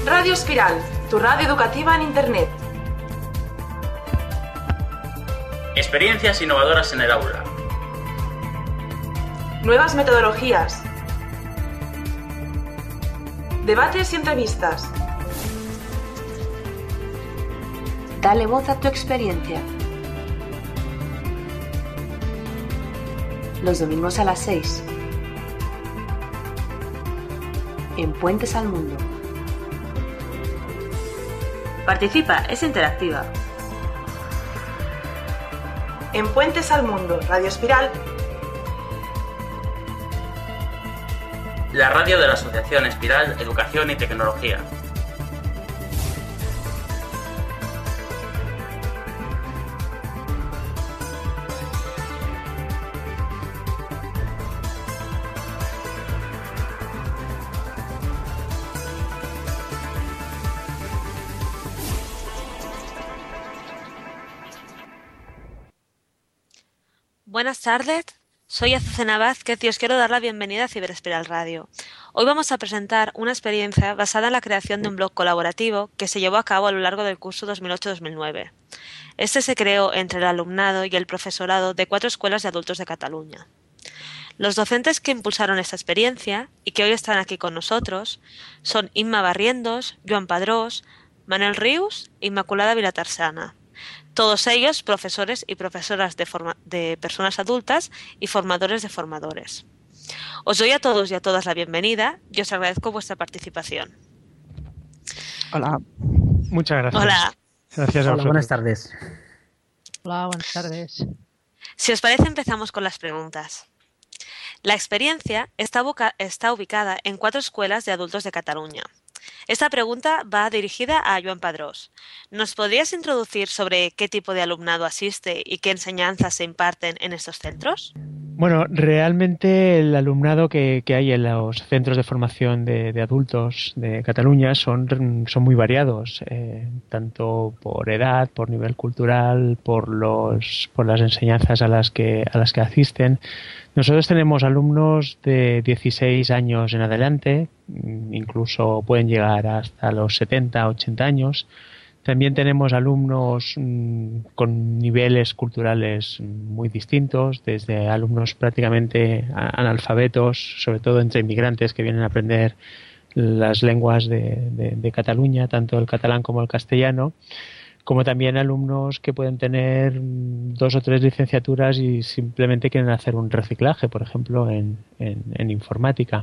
Radio Espiral, tu radio educativa en Internet. Experiencias innovadoras en el aula. Nuevas metodologías. Debates y entrevistas. Dale voz a tu experiencia. Los domingos a las 6. En Puentes al Mundo. Participa, es interactiva. En Puentes al Mundo, Radio Espiral. La radio de la Asociación Espiral Educación y Tecnología. Buenas tardes, soy Azucena Vázquez y os quiero dar la bienvenida a Ciberespiral Radio. Hoy vamos a presentar una experiencia basada en la creación de un blog colaborativo que se llevó a cabo a lo largo del curso 2008-2009. Este se creó entre el alumnado y el profesorado de 4 escuelas de adultos de Cataluña. Los docentes que impulsaron esta experiencia y que hoy están aquí con nosotros son Imma Barrientos, Joan Padrós, Manel Rius e Inmaculada Vilatarsana. Todos ellos profesores y profesoras de personas adultas y formadores de formadores. Os doy a todos y a todas la bienvenida y os agradezco vuestra participación. Hola, muchas gracias. Hola. Gracias a vosotros. Buenas tardes. Hola, buenas tardes. Si os parece, empezamos con las preguntas. La experiencia está ubicada en 4 escuelas de adultos de Cataluña. Esta pregunta va dirigida a Joan Padrós. ¿Nos podrías introducir sobre qué tipo de alumnado asiste y qué enseñanzas se imparten en estos centros? Bueno, realmente el alumnado que hay en los centros de formación de adultos de Cataluña son muy variados, tanto por edad, por nivel cultural, por las enseñanzas a las que asisten. Nosotros tenemos alumnos de 16 años en adelante, incluso pueden llegar hasta los 70, 80 años. También tenemos alumnos con niveles culturales muy distintos, desde alumnos prácticamente analfabetos, sobre todo entre inmigrantes que vienen a aprender las lenguas de Cataluña, tanto el catalán como el castellano, como también alumnos que pueden tener 2 o 3 licenciaturas y simplemente quieren hacer un reciclaje, por ejemplo, en informática.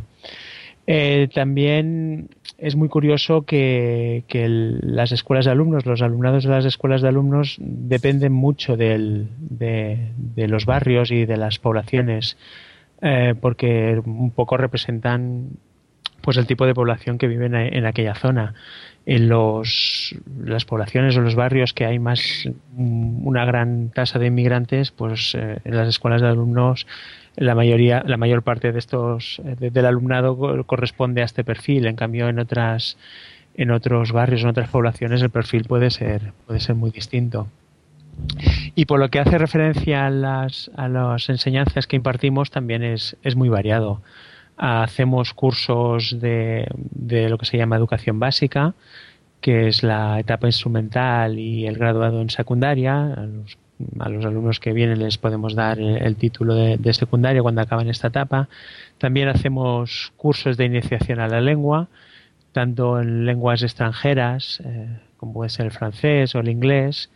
También es muy curioso que las escuelas de alumnos, los alumnados de las escuelas de alumnos dependen mucho de los barrios y de las poblaciones, porque un poco representan pues el tipo de población que vive en aquella zona. En las poblaciones o los barrios que hay una gran tasa de inmigrantes, pues en las escuelas de alumnos la mayor parte de del alumnado corresponde a este perfil. En cambio, en otros barrios, en otras poblaciones, el perfil puede ser muy distinto. Y por lo que hace referencia a las enseñanzas que impartimos, también es muy variado. Hacemos cursos de lo que se llama educación básica, que es la etapa instrumental y el graduado en secundaria. A los alumnos que vienen les podemos dar el título de secundaria cuando acaban esta etapa. También hacemos cursos de iniciación a la lengua, tanto en lenguas extranjeras, como puede ser el francés o el inglés,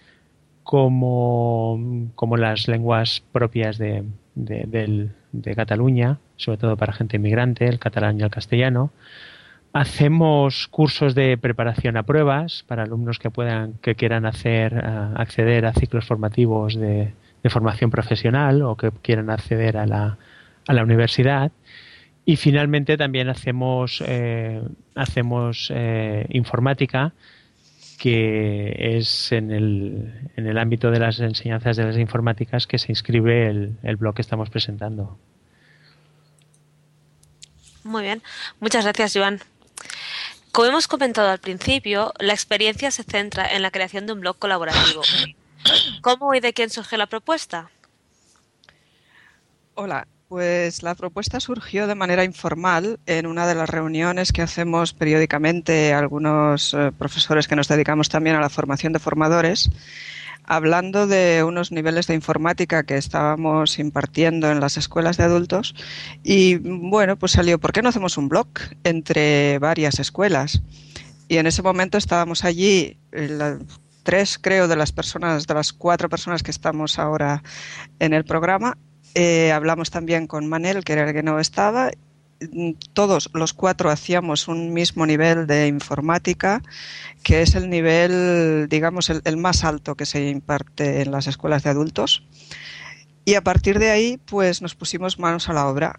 como las lenguas propias de Cataluña, sobre todo para gente inmigrante, el catalán y el castellano. Hacemos cursos de preparación a pruebas para alumnos que quieran acceder a ciclos formativos de formación profesional o que quieran acceder a la universidad. Y finalmente también hacemos informática, que es en el ámbito de las enseñanzas de las informáticas que se inscribe el blog que estamos presentando. Muy bien, muchas gracias, Joan. Como hemos comentado al principio, la experiencia se centra en la creación de un blog colaborativo. ¿Cómo y de quién surgió la propuesta? Hola, Pues la propuesta surgió de manera informal en una de las reuniones que hacemos periódicamente algunos profesores que nos dedicamos también a la formación de formadores, hablando de unos niveles de informática que estábamos impartiendo en las escuelas de adultos y bueno, pues salió, ¿por qué no hacemos un blog entre varias escuelas? Y en ese momento estábamos allí, tres creo de las 4 personas que estamos ahora en el programa. Hablamos también con Manel, que era el que no estaba. Todos los 4 hacíamos un mismo nivel de informática, que es el nivel, digamos, el más alto que se imparte en las escuelas de adultos. Y a partir de ahí, pues nos pusimos manos a la obra.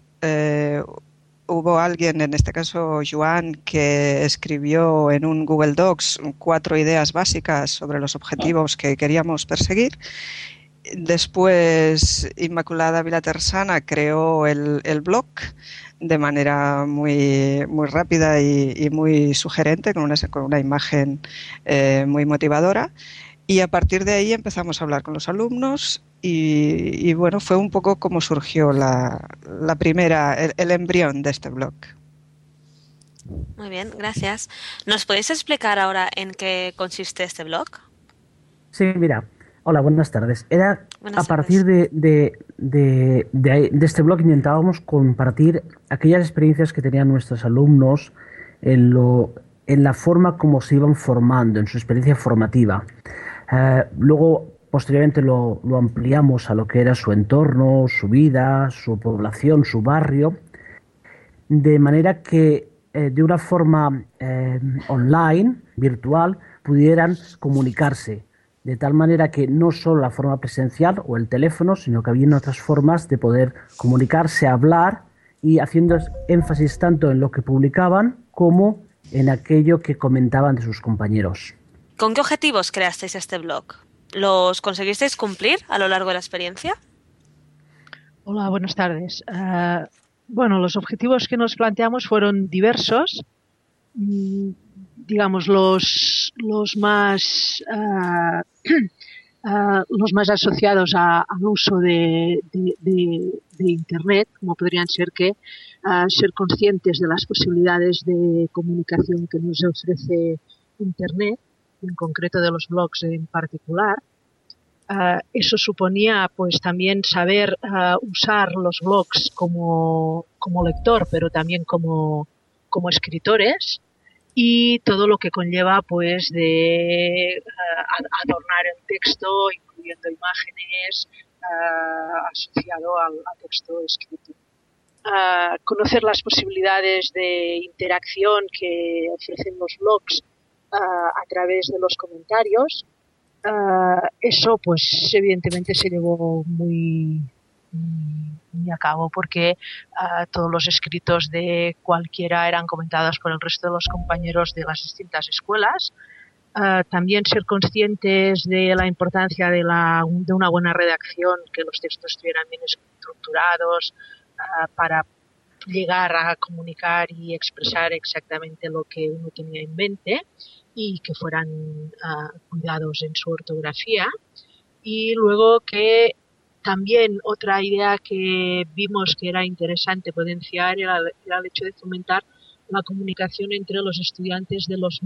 Hubo alguien, en este caso Joan, que escribió en un Google Docs 4 ideas básicas sobre los objetivos que queríamos perseguir. Después Inmaculada Vilatersana creó el blog de manera muy, muy rápida y muy sugerente, con una imagen muy motivadora. Y a partir de ahí empezamos a hablar con los alumnos y bueno, fue un poco como surgió la primera, el embrión de este blog. Muy bien, gracias. ¿Nos podéis explicar ahora en qué consiste este blog? Sí, mira. Hola, buenas tardes. Buenas a partir de este blog intentábamos compartir aquellas experiencias que tenían nuestros alumnos en la forma como se iban formando, en su experiencia formativa. Luego, posteriormente, lo ampliamos a lo que era su entorno, su vida, su población, su barrio, de manera que de una forma online, virtual, pudieran comunicarse. De tal manera que no solo la forma presencial o el teléfono, sino que había otras formas de poder comunicarse, hablar y haciendo énfasis tanto en lo que publicaban como en aquello que comentaban de sus compañeros. ¿Con qué objetivos creasteis este blog? ¿Los conseguisteis cumplir a lo largo de la experiencia? Hola, buenas tardes. Bueno, los objetivos que nos planteamos fueron diversos. Digamos, los más asociados al uso de Internet, como podrían ser ser conscientes de las posibilidades de comunicación que nos ofrece Internet, en concreto de los blogs en particular. Eso suponía pues también saber usar los blogs como lector, pero también como escritores, y todo lo que conlleva pues de adornar el texto, incluyendo imágenes, asociado al texto escrito. Conocer las posibilidades de interacción que ofrecen los blogs a través de los comentarios. Eso pues evidentemente se llevó muy a cabo porque todos los escritos de cualquiera eran comentados por el resto de los compañeros de las distintas escuelas. También ser conscientes de la importancia de una buena redacción, que los textos estuvieran bien estructurados para llegar a comunicar y expresar exactamente lo que uno tenía en mente y que fueran cuidados en su ortografía. Y luego que también otra idea que vimos que era interesante potenciar era el hecho de fomentar la comunicación entre los estudiantes de las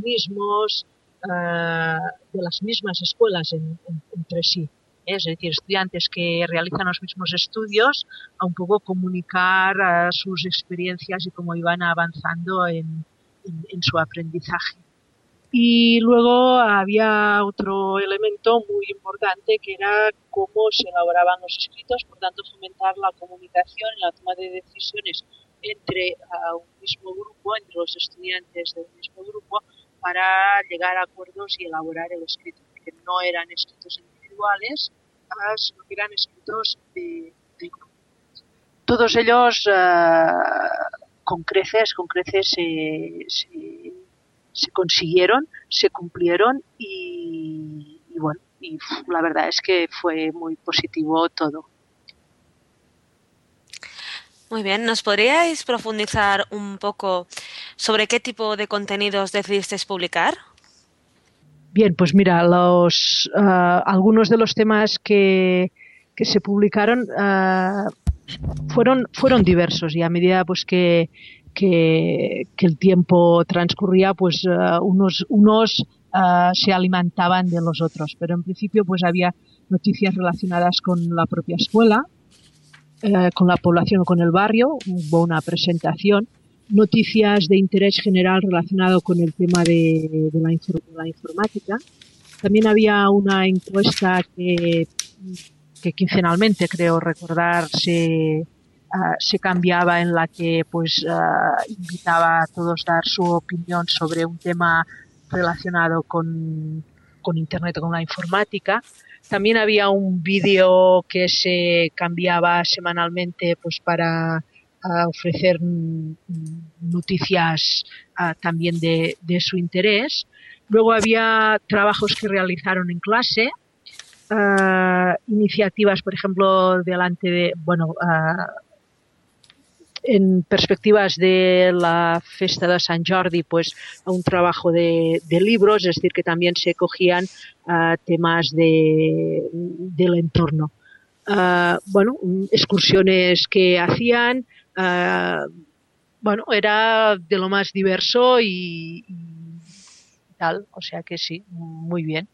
mismas escuelas entre sí. Es decir, estudiantes que realizan los mismos estudios, a un poco comunicar sus experiencias y cómo iban avanzando en su aprendizaje. Y luego había otro elemento muy importante que era cómo se elaboraban los escritos, por tanto fomentar la comunicación y la toma de decisiones entre un mismo grupo, entre los estudiantes del mismo grupo, para llegar a acuerdos y elaborar el escrito, que no eran escritos individuales, sino que eran escritos de grupo. Todos ellos con creces se consiguieron, se cumplieron y bueno, y la verdad es que fue muy positivo todo. Muy bien, ¿nos podríais profundizar un poco sobre qué tipo de contenidos decidisteis publicar? Bien, pues mira, algunos de los temas que se publicaron fueron diversos, y a medida pues que el tiempo transcurría, pues unos se alimentaban de los otros, pero en principio pues había noticias relacionadas con la propia escuela, con la población o con el barrio. Hubo una presentación, noticias de interés general relacionado con el tema de la informática. También había una encuesta que quincenalmente, creo recordar, se cambiaba, en la que pues invitaba a todos a dar su opinión sobre un tema relacionado con Internet o con la informática. También había un vídeo que se cambiaba semanalmente pues para ofrecer noticias también de su interés. Luego había trabajos que realizaron en clase, iniciativas, por ejemplo, en perspectivas de la Festa de Sant Jordi, pues un trabajo de libros, es decir, que también se cogían temas del entorno. Excursiones que hacían, era de lo más diverso y tal, o sea que sí, muy bien.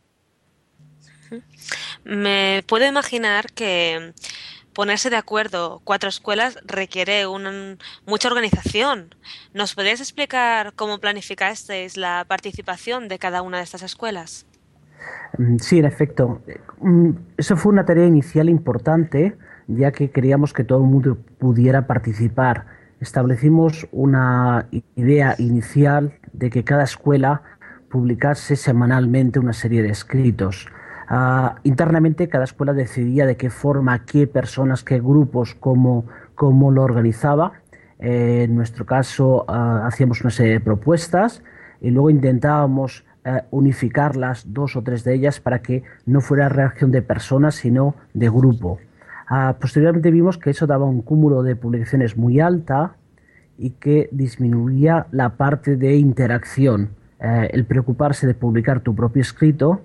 Me puedo imaginar que ponerse de acuerdo 4 escuelas requiere mucha organización. ¿Nos podrías explicar cómo planificasteis la participación de cada una de estas escuelas? Sí, en efecto. Eso fue una tarea inicial importante, ya que queríamos que todo el mundo pudiera participar. Establecimos una idea inicial de que cada escuela publicase semanalmente una serie de escritos. Internamente cada escuela decidía de qué forma, qué personas, qué grupos, cómo lo organizaba. En nuestro caso hacíamos una serie de propuestas y luego intentábamos unificarlas, 2 o 3 de ellas, para que no fuera reacción de personas sino de grupo. Posteriormente vimos que eso daba un cúmulo de publicaciones muy alta y que disminuía la parte de interacción. El preocuparse de publicar tu propio escrito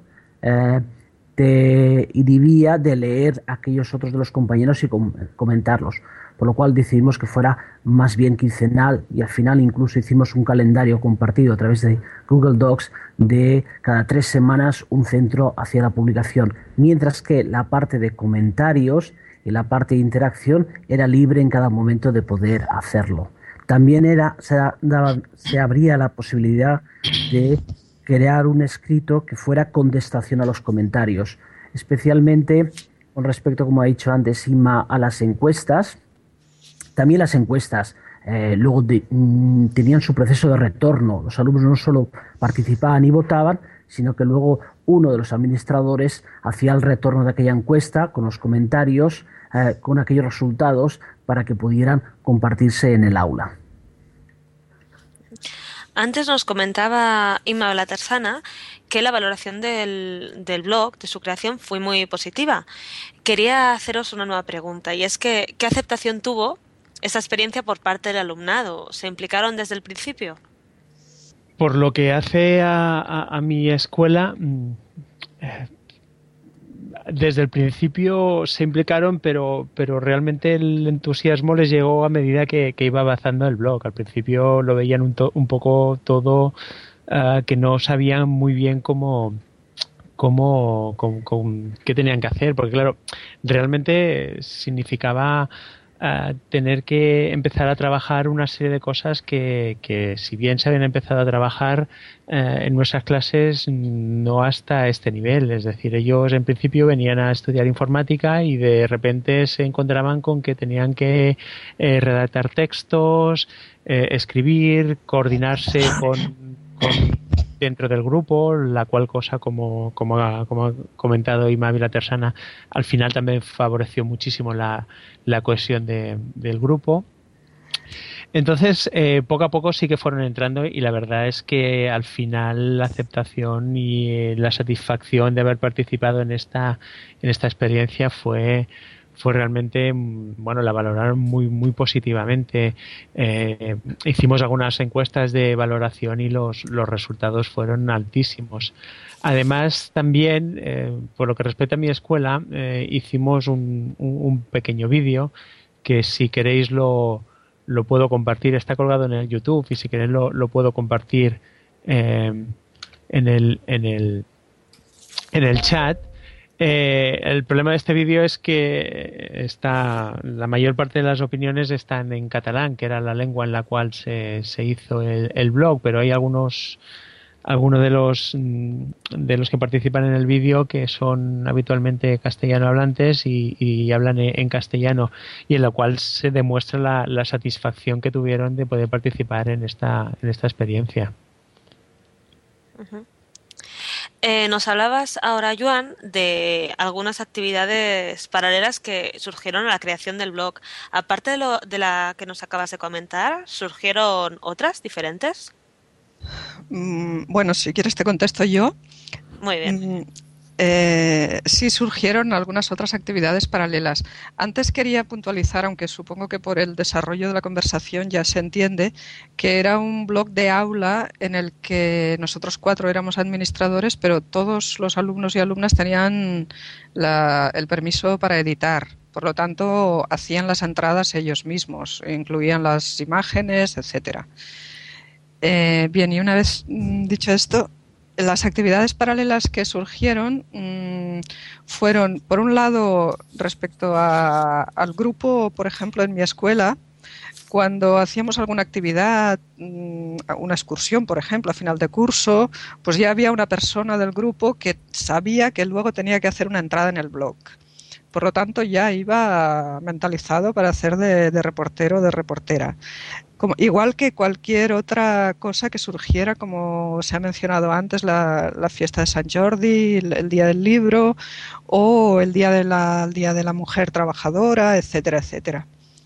te inhibía de leer aquellos otros de los compañeros y comentarlos, por lo cual decidimos que fuera más bien quincenal, y al final incluso hicimos un calendario compartido a través de Google Docs de cada 3 semanas un centro hacia la publicación, mientras que la parte de comentarios y la parte de interacción era libre en cada momento de poder hacerlo. También se abría la posibilidad de crear un escrito que fuera contestación a los comentarios, especialmente con respecto, como ha dicho antes Inma, a las encuestas. También las encuestas luego tenían su proceso de retorno. Los alumnos no solo participaban y votaban, sino que luego uno de los administradores hacía el retorno de aquella encuesta con los comentarios, con aquellos resultados, para que pudieran compartirse en el aula. Antes nos comentaba Inma Vilatersana que la valoración del blog, de su creación, fue muy positiva. Quería haceros una nueva pregunta, y es que ¿qué aceptación tuvo esta experiencia por parte del alumnado? ¿Se implicaron desde el principio? Por lo que hace a mi escuela, desde el principio se implicaron, pero realmente el entusiasmo les llegó a medida que iba avanzando el blog. Al principio lo veían un poco todo, que no sabían muy bien qué tenían que hacer, porque claro, realmente significaba tener que empezar a trabajar una serie de cosas que si bien se habían empezado a trabajar en nuestras clases, no hasta este nivel. Es decir, ellos en principio venían a estudiar informática y de repente se encontraban con que tenían que redactar textos, escribir, coordinarse con dentro del grupo, la cual cosa, como ha comentado Inma Vilatersana, al final también favoreció muchísimo la cohesión del grupo. Entonces, poco a poco sí que fueron entrando, y la verdad es que al final la aceptación y la satisfacción de haber participado en esta experiencia fue realmente, bueno, la valoraron muy positivamente. Hicimos algunas encuestas de valoración y los resultados fueron altísimos. Además, también, por lo que respecta a mi escuela, hicimos un pequeño vídeo que si queréis lo puedo compartir, está colgado en el YouTube y si queréis lo puedo compartir en el chat. El problema de este vídeo es que la mayor parte de las opiniones están en catalán, que era la lengua en la cual se hizo el blog, pero hay algunos de los que participan en el vídeo que son habitualmente castellano hablantes y hablan en castellano, y en lo cual se demuestra la satisfacción que tuvieron de poder participar en esta experiencia. Uh-huh. Nos hablabas ahora, Joan, de algunas actividades paralelas que surgieron a la creación del blog. Aparte de la que nos acabas de comentar, ¿surgieron otras diferentes? Bueno, si quieres te contesto yo. Muy bien. Sí surgieron algunas otras actividades paralelas. Antes quería puntualizar, aunque supongo que por el desarrollo de la conversación ya se entiende, que era un blog de aula en el que nosotros 4 éramos administradores, pero todos los alumnos y alumnas tenían el permiso para editar. Por lo tanto, hacían las entradas ellos mismos, incluían las imágenes, etcétera. Bien, y una vez dicho esto, las actividades paralelas que surgieron fueron, por un lado, respecto al grupo, por ejemplo, en mi escuela, cuando hacíamos alguna actividad, una excursión, por ejemplo, a final de curso, pues ya había una persona del grupo que sabía que luego tenía que hacer una entrada en el blog. Por lo tanto, ya iba mentalizado para hacer de reportero o de reportera. Igual que cualquier otra cosa que surgiera, como se ha mencionado antes, la fiesta de San Jordi, el Día del Libro o el Día de la Mujer Trabajadora, etcétera, etcétera.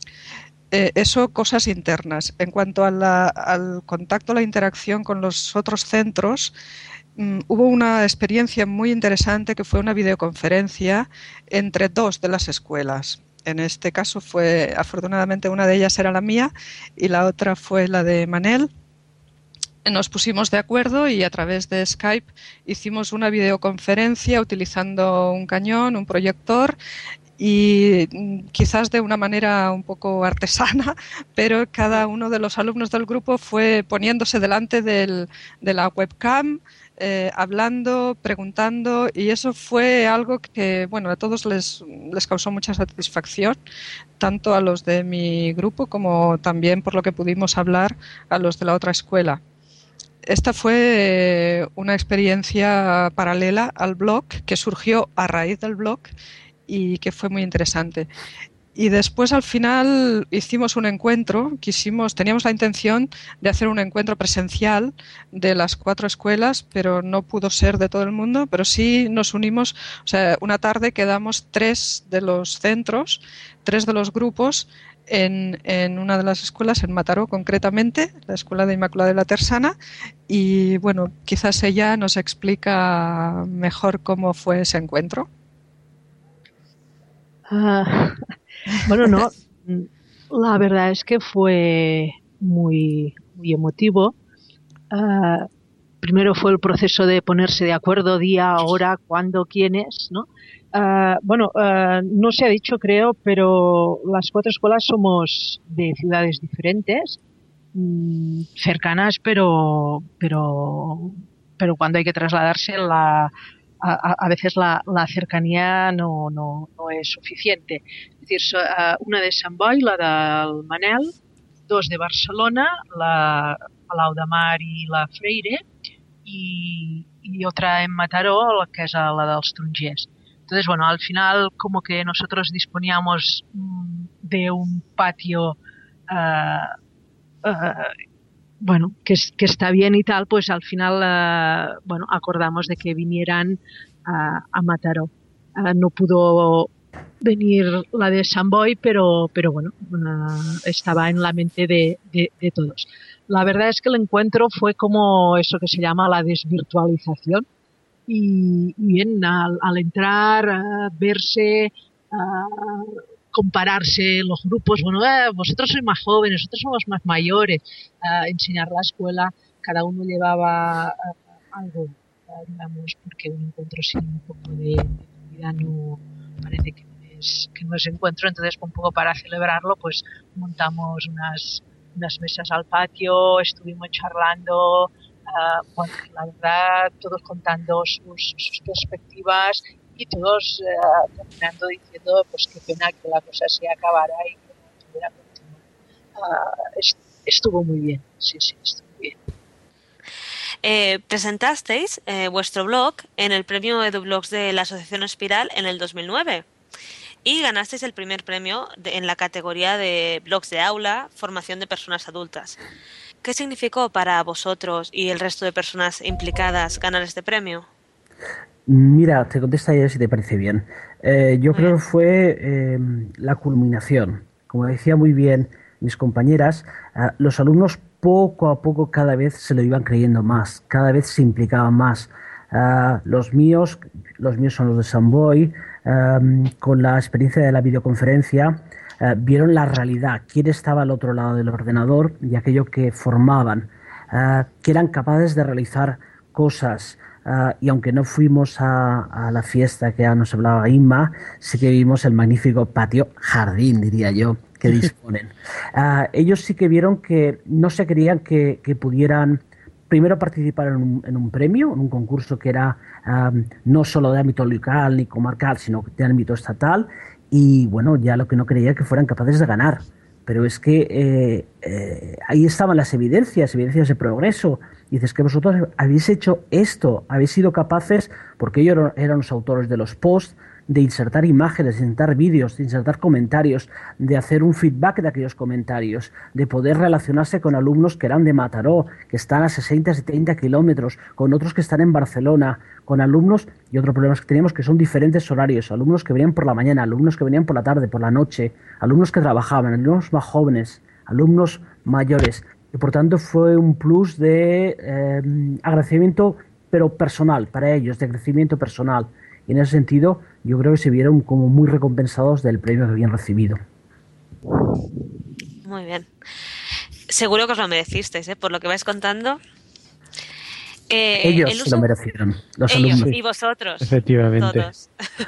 Eso, cosas internas. En cuanto al contacto, la interacción con los otros centros, hubo una experiencia muy interesante que fue una videoconferencia entre 2 de las escuelas. En este caso fue, afortunadamente, una de ellas era la mía y la otra fue la de Manel. Nos pusimos de acuerdo y a través de Skype hicimos una videoconferencia utilizando un cañón, un proyector y quizás de una manera un poco artesana, pero cada uno de los alumnos del grupo fue poniéndose delante de la webcam, hablando, preguntando, y eso fue algo que, bueno, a todos les causó mucha satisfacción, tanto a los de mi grupo como también, por lo que pudimos hablar, a los de la otra escuela. Esta fue una experiencia paralela al blog que surgió a raíz del blog y que fue muy interesante. Y después, al final, hicimos un encuentro, teníamos la intención de hacer un encuentro presencial de las 4 escuelas, pero no pudo ser de todo el mundo, pero sí nos unimos, o sea, una tarde quedamos 3 de los centros, 3 de los grupos en una de las escuelas, en Mataró concretamente, la Escuela de Inmaculada de la Tersana, y bueno, quizás ella nos explica mejor cómo fue ese encuentro. Bueno, no, la verdad es que fue muy, muy emotivo. Primero fue el proceso de ponerse de acuerdo día, hora, cuándo, quiénes, ¿no? No se ha dicho, creo, pero las 4 escuelas somos de ciudades diferentes, cercanas, pero cuando hay que trasladarse a veces la cercanía no es suficiente. Es decir, una de Sant Boi, la del Manel, 2 de Barcelona, la Palau de Mar y la Freire, y otra en Mataró, que es la dels Tarongers. Entonces, bueno, al final, como que nosotros disponíamos de un patio que está bien y tal, pues al final, acordamos de que vinieran a Mataró. No pudo venir la de Sant Boi, pero bueno, estaba en la mente de todos. La verdad es que el encuentro fue como eso que se llama la desvirtualización. Y bien, al entrar, verse, compararse los grupos, bueno, vosotros sois más jóvenes, nosotros somos más mayores, enseñar la escuela, cada uno llevaba algo, digamos, porque un encuentro sin un poco de vida no parece que no es encuentro. Entonces, un poco para celebrarlo, pues montamos unas mesas al patio, estuvimos charlando, bueno, la verdad, todos contando sus perspectivas y todos terminando diciendo pues qué pena que la cosa se acabara y que no tuviera continuidad. Estuvo muy bien, sí, estuvo bien. Presentasteis vuestro blog en el premio EduBlogs de la Asociación Espiral en el 2009 y ganasteis el primer premio en la categoría de blogs de aula, formación de personas adultas. ¿Qué significó para vosotros y el resto de personas implicadas ganar este premio? Mira, te contesto si te parece bien. Yo creo que fue la culminación. Como decía muy bien mis compañeras, los alumnos poco a poco cada vez se lo iban creyendo más, cada vez se implicaban más. Los míos son los de Sant Boi, con la experiencia de la videoconferencia, vieron la realidad, quién estaba al otro lado del ordenador y aquello que formaban, que eran capaces de realizar cosas. Y aunque no fuimos a la fiesta que ya nos hablaba Inma, sí que vimos el magnífico patio jardín, diría yo, que disponen. Ellos sí que vieron que no se creían que pudieran primero participar en un premio, en un concurso que era no solo de ámbito local ni comarcal, sino de ámbito estatal, y bueno, ya lo que no creía que fueran capaces de ganar. Pero es que ahí estaban las evidencias de progreso. Y dices que vosotros habéis hecho esto, habéis sido capaces, porque ellos eran los autores de los posts, de insertar imágenes, de insertar vídeos, de insertar comentarios, de hacer un feedback de aquellos comentarios, de poder relacionarse con alumnos que eran de Mataró, que están a 60, 70 kilómetros, con otros que están en Barcelona, con alumnos, y otro problema que teníamos que son diferentes horarios, alumnos que venían por la mañana, alumnos que venían por la tarde, por la noche, alumnos que trabajaban, alumnos más jóvenes, alumnos mayores, y por tanto fue un plus de agradecimiento, pero personal, para ellos, de crecimiento personal. Y en ese sentido, yo creo que se vieron como muy recompensados del premio que habían recibido. Muy bien. Seguro que os lo merecisteis, por lo que vais contando. Ellos se lo merecieron, los alumnos. Y vosotros. Efectivamente. Todos.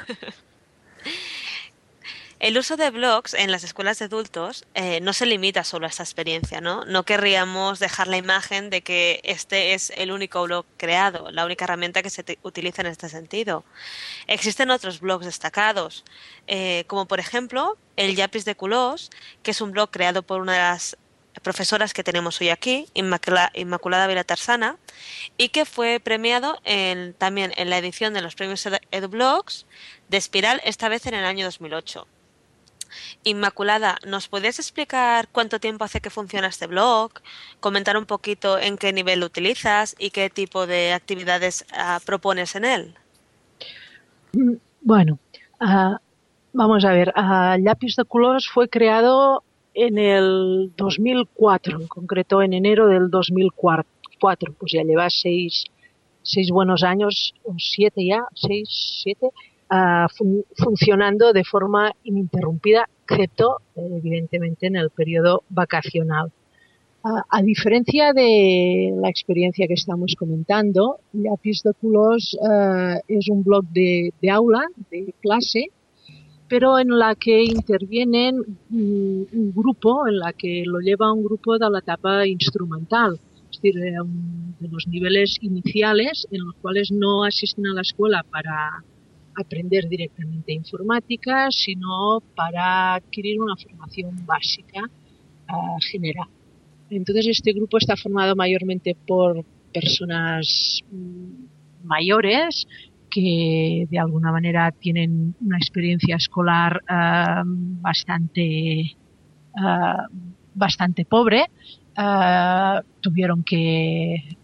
El uso de blogs en las escuelas de adultos no se limita solo a esta experiencia, ¿no? No querríamos dejar la imagen de que este es el único blog creado, la única herramienta que se utiliza en este sentido. Existen otros blogs destacados, como por ejemplo el Llapis de Colors, que es un blog creado por una de las profesoras que tenemos hoy aquí, Inmaculada Vilatarsana, y que fue premiado también en la edición de los premios EduBlogs de Espiral, esta vez en el año 2008. Inmaculada, ¿nos podrías explicar cuánto tiempo hace que funciona este blog? Comentar un poquito en qué nivel lo utilizas y qué tipo de actividades propones en él. Bueno, vamos a ver. Llapis de Colors fue creado en el 2004, en concreto en enero del 2004. Pues ya lleva seis buenos años, o 7 ya, 7, funcionando de forma ininterrumpida, excepto evidentemente en el periodo vacacional. A diferencia de la experiencia que estamos comentando, Llapis de Colors es un blog de aula, de clase, pero en la que intervienen un grupo, en la que lo lleva un grupo de la etapa instrumental, es decir, de los niveles iniciales en los cuales no asisten a la escuela para aprender directamente informática, sino para adquirir una formación básica general. Entonces, este grupo está formado mayormente por personas mayores que de alguna manera tienen una experiencia escolar bastante pobre, tuvieron que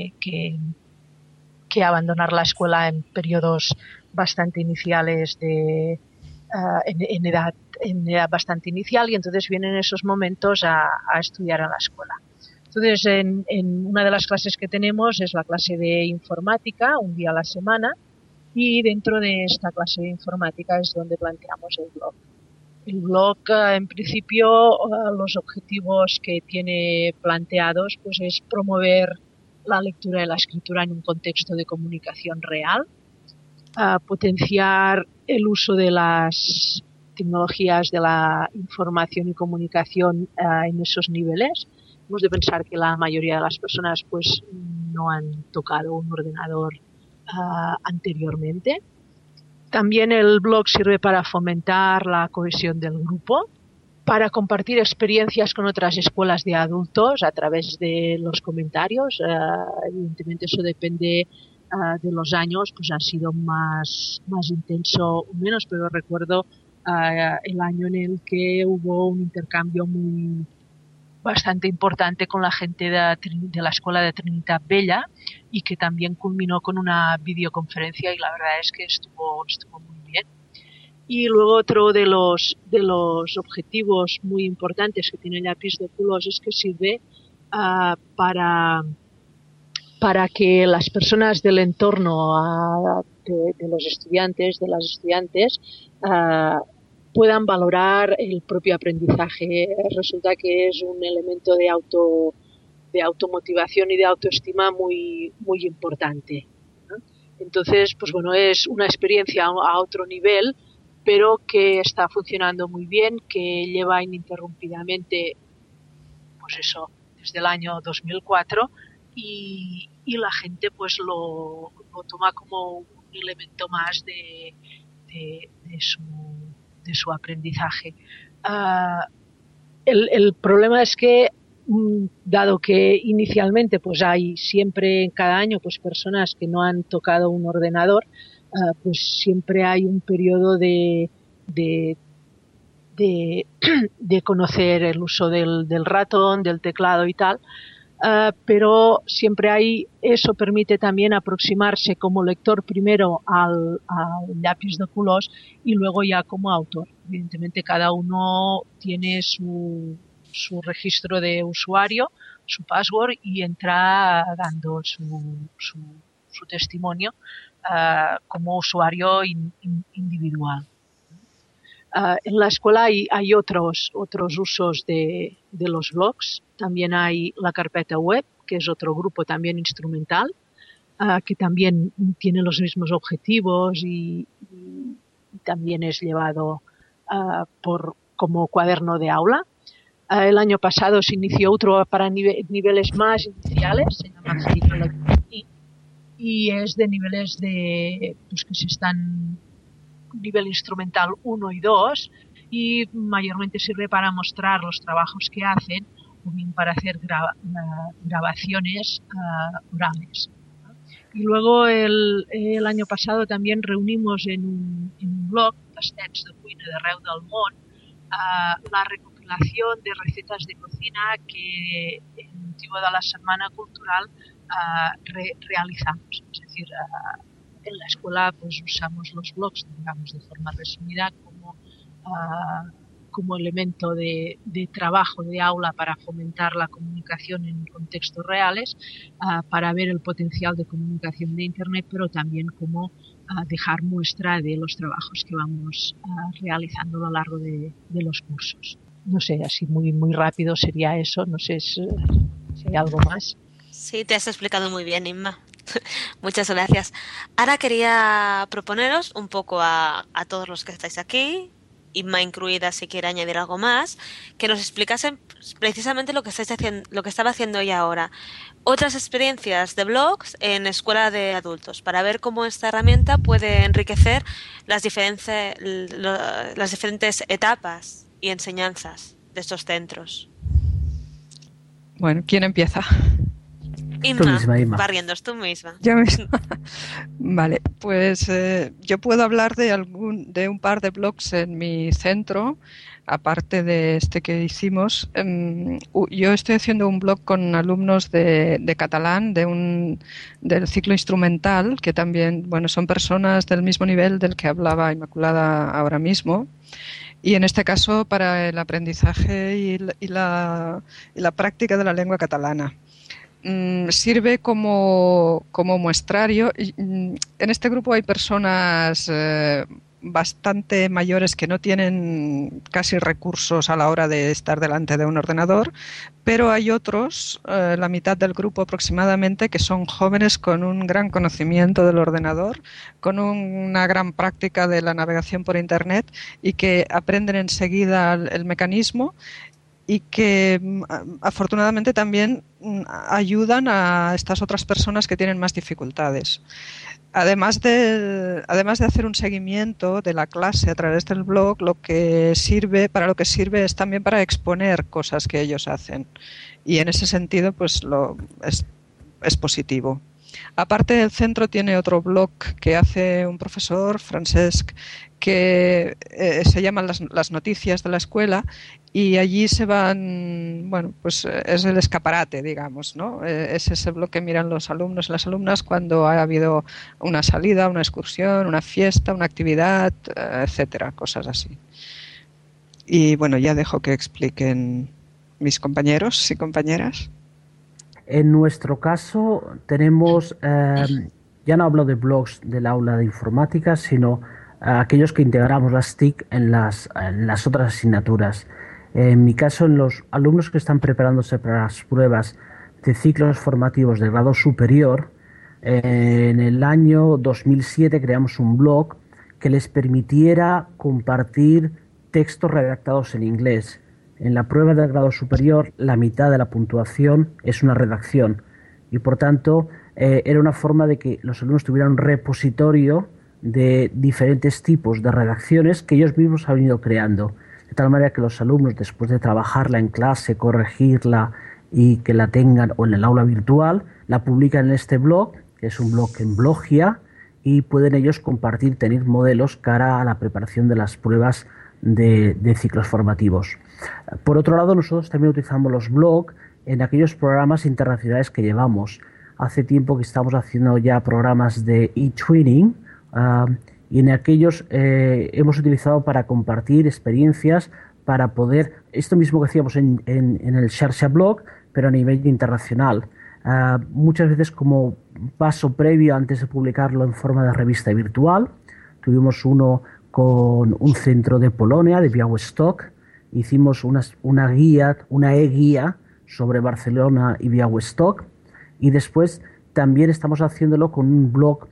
abandonar la escuela en periodos bastante iniciales en edad bastante inicial, y entonces vienen en esos momentos a estudiar en la escuela. Entonces, en una de las clases que tenemos es la clase de informática, un día a la semana, y dentro de esta clase de informática es donde planteamos el blog. El blog, en principio, los objetivos que tiene planteados pues es promover la lectura y la escritura en un contexto de comunicación real, potenciar el uso de las tecnologías de la información y comunicación en esos niveles. Hemos de pensar que la mayoría de las personas pues no han tocado un ordenador anteriormente. También el blog sirve para fomentar la cohesión del grupo, para compartir experiencias con otras escuelas de adultos a través de los comentarios. Evidentemente eso depende de los años, pues ha sido más intenso o menos, pero recuerdo el año en el que hubo un intercambio bastante importante con la gente de la Escuela de Trinitat Vella y que también culminó con una videoconferencia y la verdad es que estuvo muy bien. Y luego otro de los objetivos muy importantes que tiene Llapis de Colors es que sirve para que las personas del entorno de los estudiantes, de las estudiantes, puedan valorar el propio aprendizaje. Resulta que es un elemento de automotivación y de autoestima muy importante, ¿no? Entonces, pues bueno, es una experiencia a otro nivel, pero que está funcionando muy bien, que lleva ininterrumpidamente, pues eso, desde el año 2004 y la gente pues lo toma como un elemento más de su aprendizaje. El problema es que dado que inicialmente pues hay siempre en cada año pues personas que no han tocado un ordenador, pues siempre hay un periodo de conocer el uso del ratón, del teclado y tal, pero siempre eso permite también aproximarse como lector primero al Llapis de Colors y luego ya como autor. Evidentemente cada uno tiene su registro de usuario, su password y entra dando su testimonio como usuario individual. En la escuela hay otros usos de los blogs. También hay la carpeta web, que es otro grupo también instrumental, que también tiene los mismos objetivos y también es llevado como cuaderno de aula. El año pasado se inició otro para niveles más iniciales, se llama y es de niveles pues que se están nivel instrumental 1 y 2 y mayormente sirve para mostrar los trabajos que hacen o bien para hacer grabaciones orales. Y luego el año pasado también reunimos en un blog, Tastets de Cuina d'Arreu del Món, la recopilación de recetas de cocina que en motivo de la Semana Cultural realizamos. Es decir, en la escuela pues usamos los blogs, digamos, de forma resumida como elemento de trabajo de aula para fomentar la comunicación en contextos reales, para ver el potencial de comunicación de Internet, pero también como dejar muestra de los trabajos que vamos realizando a lo largo de los cursos. No sé, así muy rápido sería eso, no sé si hay algo más. Sí, te has explicado muy bien, Inma. Muchas gracias. Ahora quería proponeros un poco a todos los que estáis aquí, Inma incluida si quiere añadir algo más, que nos explicasen precisamente lo que estaba haciendo ella ahora. Otras experiencias de blogs en escuela de adultos, para ver cómo esta herramienta puede enriquecer las diferentes etapas y enseñanzas de estos centros. Bueno, ¿quién empieza? Inma. Barrientos, tú misma. Yo misma. Vale, pues yo puedo hablar de un par de blogs en mi centro, aparte de este que hicimos. Yo estoy haciendo un blog con alumnos de catalán, del ciclo instrumental, que también, bueno, son personas del mismo nivel del que hablaba Inmaculada ahora mismo. Y en este caso para el aprendizaje y la práctica de la lengua catalana. Sirve como muestrario. En este grupo hay personas bastante mayores que no tienen casi recursos a la hora de estar delante de un ordenador, pero hay otros, la mitad del grupo aproximadamente, que son jóvenes con un gran conocimiento del ordenador, con una gran práctica de la navegación por Internet y que aprenden enseguida el mecanismo y que afortunadamente también ayudan a estas otras personas que tienen más dificultades. Además de hacer un seguimiento de la clase a través del blog, lo que sirve es también para exponer cosas que ellos hacen. Y en ese sentido, pues es positivo. Aparte, el centro tiene otro blog que hace un profesor, Francesc, que se llaman las noticias de la escuela, y allí se van, bueno, pues es el escaparate, digamos, ¿no? Es ese blog que miran los alumnos y las alumnas cuando ha habido una salida, una excursión, una fiesta, una actividad, etcétera, cosas así. Y bueno, ya dejo que expliquen mis compañeros y compañeras. En nuestro caso tenemos, ya no hablo de blogs del aula de informática, sino aquellos que integramos las TIC en las otras asignaturas. En mi caso, en los alumnos que están preparándose para las pruebas de ciclos formativos de grado superior, en el año 2007 creamos un blog que les permitiera compartir textos redactados en inglés. En la prueba del grado superior, la mitad de la puntuación es una redacción y, por tanto, era una forma de que los alumnos tuvieran un repositorio de diferentes tipos de redacciones que ellos mismos han ido creando. De tal manera que los alumnos, después de trabajarla en clase, corregirla y que la tengan o en el aula virtual, la publican en este blog, que es un blog en Blogia, y pueden ellos compartir, tener modelos cara a la preparación de las pruebas de ciclos formativos. Por otro lado, nosotros también utilizamos los blogs en aquellos programas internacionales que llevamos. Hace tiempo que estamos haciendo ya programas de e-twinning, y en aquellos hemos utilizado para compartir experiencias, para poder, esto mismo que hacíamos en el Xarxa Blog, pero a nivel internacional. Muchas veces como paso previo antes de publicarlo en forma de revista virtual, tuvimos uno con un centro de Polonia, de Białystok. Hicimos una e-guía sobre Barcelona y Białystok, y después también estamos haciéndolo con un blog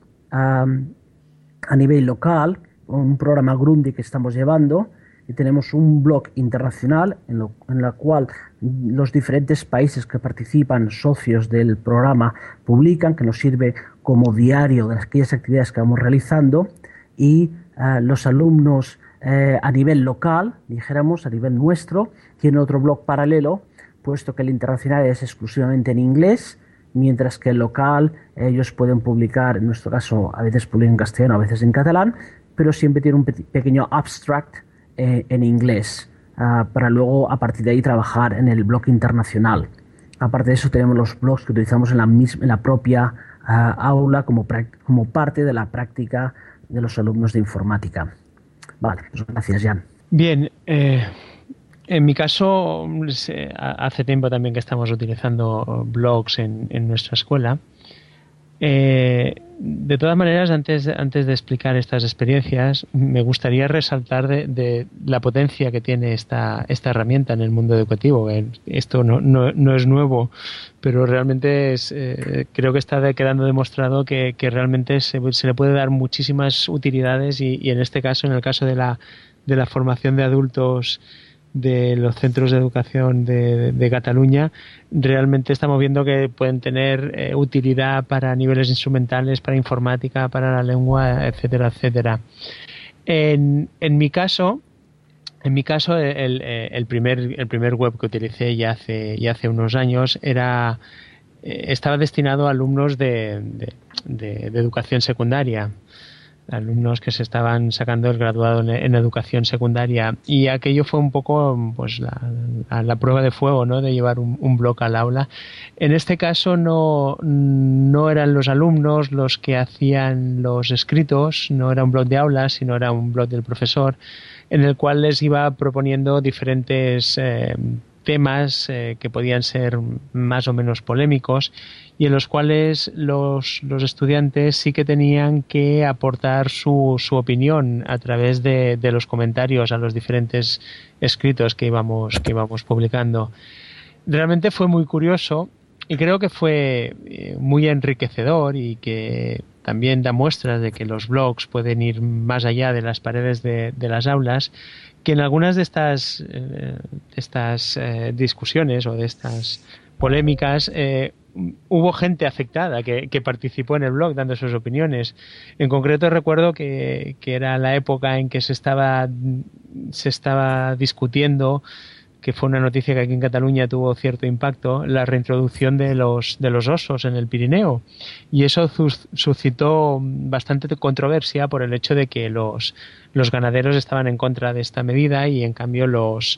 a nivel local, un programa Grundy que estamos llevando, y tenemos un blog internacional en la cual los diferentes países que participan, socios del programa, publican, que nos sirve como diario de aquellas actividades que vamos realizando, y los alumnos a nivel local, dijéramos, a nivel nuestro, tienen otro blog paralelo, puesto que el internacional es exclusivamente en inglés, mientras que el local ellos pueden publicar, en nuestro caso a veces publican en castellano, a veces en catalán, pero siempre tiene un pequeño abstract en inglés, para luego a partir de ahí trabajar en el blog internacional. Aparte de eso, tenemos los blogs que utilizamos en la propia aula como parte de la práctica de los alumnos de informática. Vale, pues gracias, Jan. Bien, en mi caso, hace tiempo también que estamos utilizando blogs en nuestra escuela. De todas maneras, antes de explicar estas experiencias, me gustaría resaltar de la potencia que tiene esta herramienta en el mundo educativo. Esto no es nuevo, pero realmente creo que está quedando demostrado que realmente se le puede dar muchísimas utilidades y en este caso, en el caso de la formación de adultos de los centros de educación de Cataluña, realmente estamos viendo que pueden tener utilidad para niveles instrumentales, para informática, para la lengua, etcétera, etcétera. En mi caso, el primer web que utilicé ya hace unos años estaba destinado a alumnos de educación secundaria, alumnos que se estaban sacando el graduado en educación secundaria, y aquello fue un poco pues la prueba de fuego, ¿no?, de llevar un blog al aula. En este caso no eran los alumnos los que hacían los escritos, no era un blog de aula, sino era un blog del profesor, en el cual les iba proponiendo diferentes temas que podían ser más o menos polémicos y en los cuales los estudiantes sí que tenían que aportar su opinión a través de los comentarios a los diferentes escritos que íbamos publicando. Realmente fue muy curioso y creo que fue muy enriquecedor y que también da muestras de que los blogs pueden ir más allá de las paredes de las aulas, que en algunas de estas discusiones o de estas polémicas hubo gente afectada que participó en el blog dando sus opiniones. En concreto recuerdo que era la época en que se estaba discutiendo, que fue una noticia que aquí en Cataluña tuvo cierto impacto, la reintroducción de los osos en el Pirineo. Y eso suscitó bastante controversia por el hecho de que los ganaderos estaban en contra de esta medida y en cambio los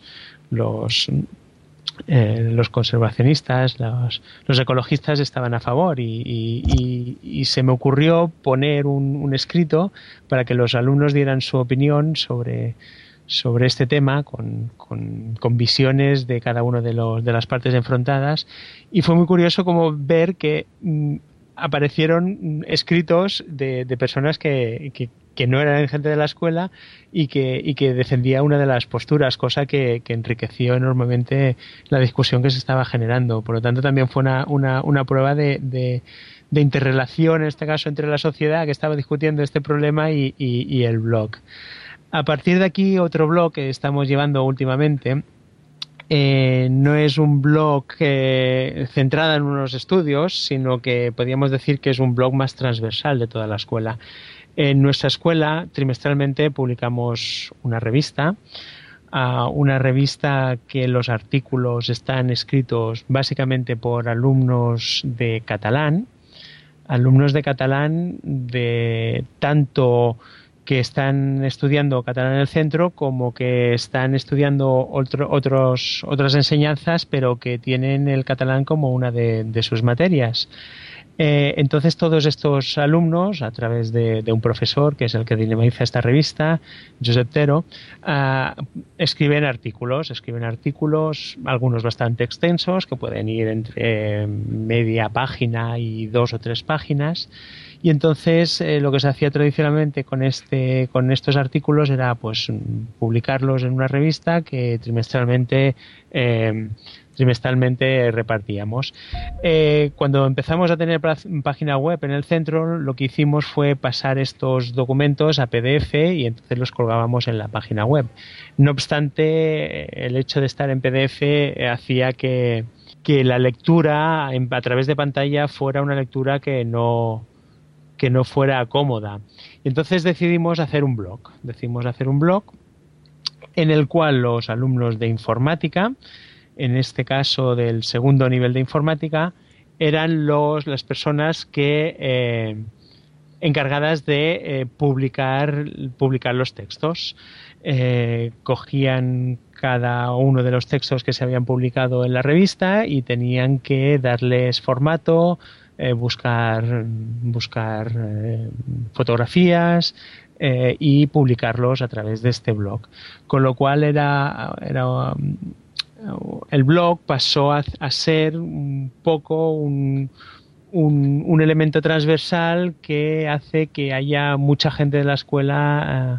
conservacionistas, los ecologistas estaban a favor y se me ocurrió poner un escrito para que los alumnos dieran su opinión sobre este tema con visiones de cada uno de las partes enfrentadas, y fue muy curioso como ver que aparecieron escritos de personas que no eran gente de la escuela y que defendía una de las posturas, cosa que enriqueció enormemente la discusión que se estaba generando. Por lo tanto, también fue una prueba de interrelación, en este caso, entre la sociedad que estaba discutiendo este problema y el blog. A partir de aquí, otro blog que estamos llevando últimamente no es un blog centrado en unos estudios, sino que podríamos decir que es un blog más transversal de toda la escuela. En nuestra escuela, trimestralmente, publicamos una revista que los artículos están escritos básicamente por alumnos de catalán de tanto que están estudiando catalán en el centro como que están estudiando otras enseñanzas, pero que tienen el catalán como una de sus materias. Entonces todos estos alumnos, a través de un profesor que es el que dinamiza esta revista, Josep Tero, escriben artículos, algunos bastante extensos que pueden ir entre media página y 2 o 3 páginas. Y entonces lo que se hacía tradicionalmente con estos artículos era pues publicarlos en una revista que trimestralmente repartíamos. Cuando empezamos a tener página web en el centro, lo que hicimos fue pasar estos documentos a PDF y entonces los colgábamos en la página web. No obstante, el hecho de estar en PDF hacía que la lectura a través de pantalla fuera una lectura que no fuera cómoda. Entonces decidimos hacer un blog en el cual los alumnos de informática, en este caso del segundo nivel de informática, eran las personas que encargadas de publicar los textos. Cogían cada uno de los textos que se habían publicado en la revista y tenían que darles formato, buscar fotografías y publicarlos a través de este blog. Con lo cual el blog pasó a ser un poco un elemento transversal que hace que haya mucha gente de la escuela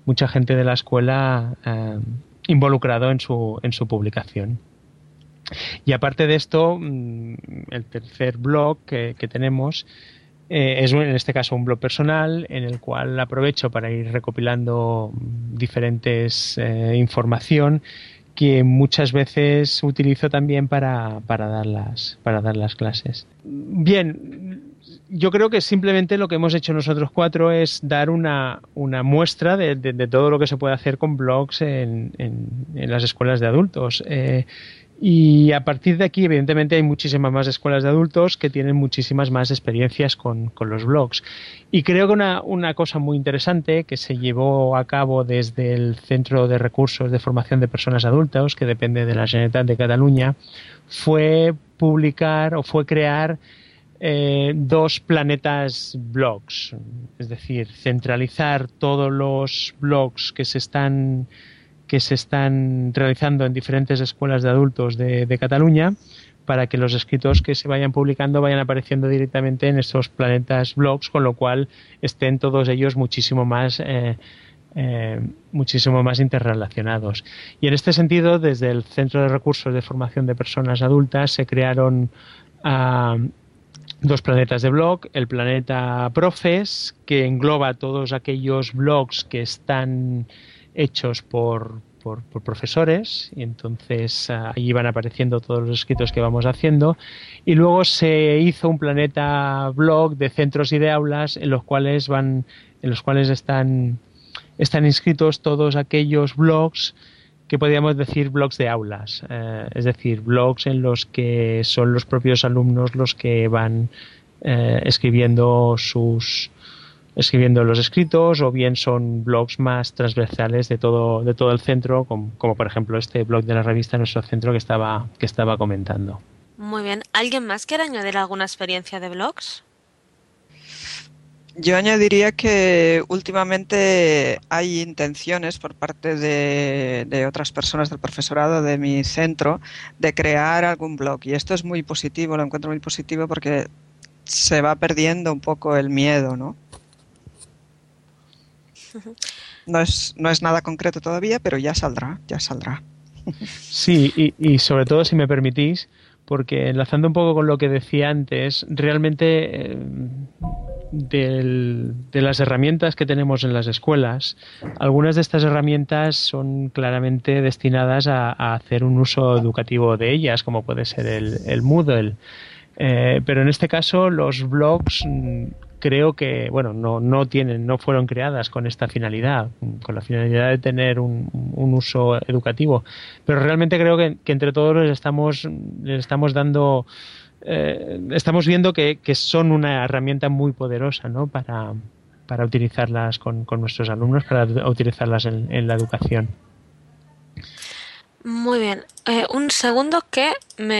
involucrado en su publicación. Y aparte de esto, el tercer blog que tenemos es en este caso un blog personal en el cual aprovecho para ir recopilando diferentes información que muchas veces utilizo también para dar las clases. Bien, yo creo que simplemente lo que hemos hecho nosotros 4 es dar una muestra de todo lo que se puede hacer con blogs en las escuelas de adultos. Y a partir de aquí, evidentemente, hay muchísimas más escuelas de adultos que tienen muchísimas más experiencias con los blogs. Y creo que una cosa muy interesante que se llevó a cabo desde el Centro de Recursos de Formación de Personas Adultas, que depende de la Generalitat de Cataluña, fue crear 2 planetas blogs. Es decir, centralizar todos los blogs que se están que se están realizando en diferentes escuelas de adultos de Cataluña, para que los escritos que se vayan publicando vayan apareciendo directamente en estos planetas blogs, con lo cual estén todos ellos muchísimo más interrelacionados. Y en este sentido, desde el Centro de Recursos de Formación de Personas Adultas se crearon dos planetas de blog: el planeta Profes, que engloba todos aquellos blogs que están hechos por profesores, y entonces allí van apareciendo todos los escritos que vamos haciendo. Y luego se hizo un planeta blog de centros y de aulas en los cuales están inscritos todos aquellos blogs que podríamos decir blogs de aulas, es decir, blogs en los que son los propios alumnos los que van escribiendo los escritos, o bien son blogs más transversales de todo el centro, como por ejemplo este blog de la revista Nuestro Centro que estaba comentando. Muy bien. ¿Alguien más quiere añadir alguna experiencia de blogs? Yo añadiría que últimamente hay intenciones por parte de otras personas del profesorado de mi centro de crear algún blog, y esto es muy positivo, lo encuentro muy positivo porque se va perdiendo un poco el miedo, ¿no? No es nada concreto todavía, pero ya saldrá. Sí, y sobre todo, si me permitís, porque enlazando un poco con lo que decía antes, realmente de las herramientas que tenemos en las escuelas, algunas de estas herramientas son claramente destinadas a hacer un uso educativo de ellas, como puede ser el Moodle. Pero en este caso los blogs creo que no fueron creadas con esta finalidad, con la finalidad de tener un uso educativo, pero realmente creo que entre todos les estamos dando, estamos viendo que son una herramienta muy poderosa, ¿no? para utilizarlas con nuestros alumnos, para utilizarlas en la educación. Muy bien. Un segundo, que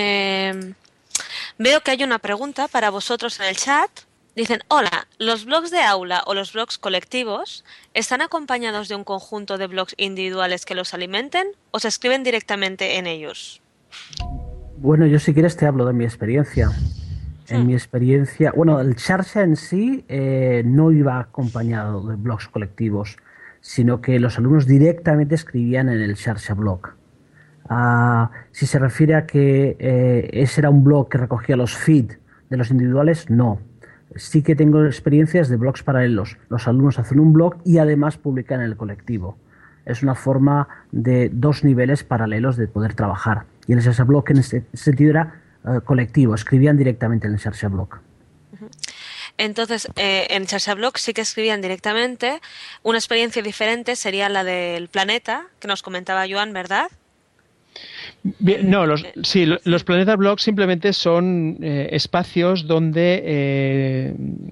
veo que hay una pregunta para vosotros en el chat. Dicen: hola, ¿los blogs de aula o los blogs colectivos están acompañados de un conjunto de blogs individuales que los alimenten o se escriben directamente en ellos? Bueno, yo si quieres te hablo de mi experiencia. En mi experiencia, bueno, el Xarxa en sí no iba acompañado de blogs colectivos, sino que los alumnos directamente escribían en el Xarxa blog. Si se refiere a que ese era un blog que recogía los feeds de los individuales, no. Sí que tengo experiencias de blogs paralelos. Los alumnos hacen un blog y además publican en el colectivo. Es una forma de dos niveles paralelos de poder trabajar. Y el Xarxa blog en ese sentido era colectivo, escribían directamente en el Xarxa blog. Entonces, en Xarxa blog sí que escribían directamente. Una experiencia diferente sería la del planeta, que nos comentaba Joan, ¿verdad? Bien, no, los Planeta Blogs simplemente son espacios donde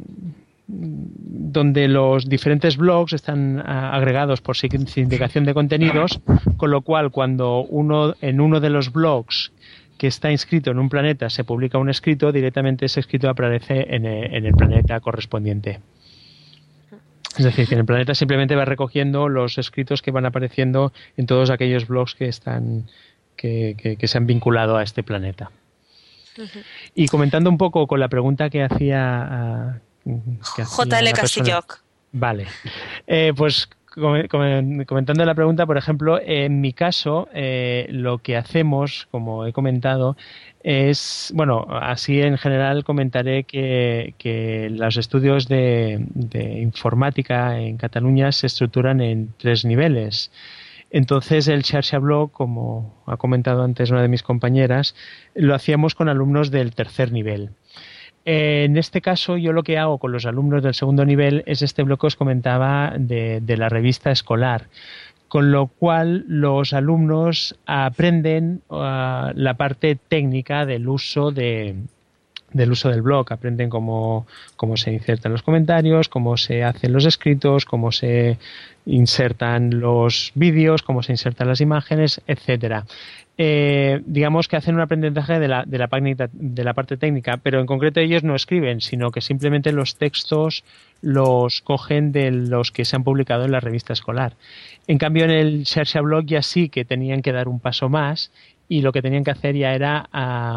los diferentes blogs están agregados por sindicación de contenidos, con lo cual cuando en uno de los blogs que está inscrito en un planeta se publica un escrito, directamente ese escrito aparece en el planeta correspondiente. Es decir, que en el planeta simplemente va recogiendo los escritos que van apareciendo en todos aquellos blogs que se han vinculado a este planeta. Y comentando un poco con la pregunta que hacía JL Castilloc. Vale. Pues comentando la pregunta, por ejemplo, en mi caso, lo que hacemos, como he comentado, es, bueno, así en general comentaré que los estudios de informática en Cataluña se estructuran en 3 niveles. Entonces el Xarxa blog, como ha comentado antes una de mis compañeras, lo hacíamos con alumnos del 3er nivel. En este caso, yo lo que hago con los alumnos del 2º nivel es este blog que os comentaba de la revista escolar, con lo cual los alumnos aprenden la parte técnica del uso de del uso del blog, aprenden cómo se insertan los comentarios, cómo se hacen los escritos, cómo se insertan los vídeos, cómo se insertan las imágenes, etcétera. Digamos que hacen un aprendizaje de la parte técnica, pero en concreto ellos no escriben, sino que simplemente los textos los cogen de los que se han publicado en la revista escolar. En cambio, en el Xarxa Blog ya sí que tenían que dar un paso más y lo que tenían que hacer ya era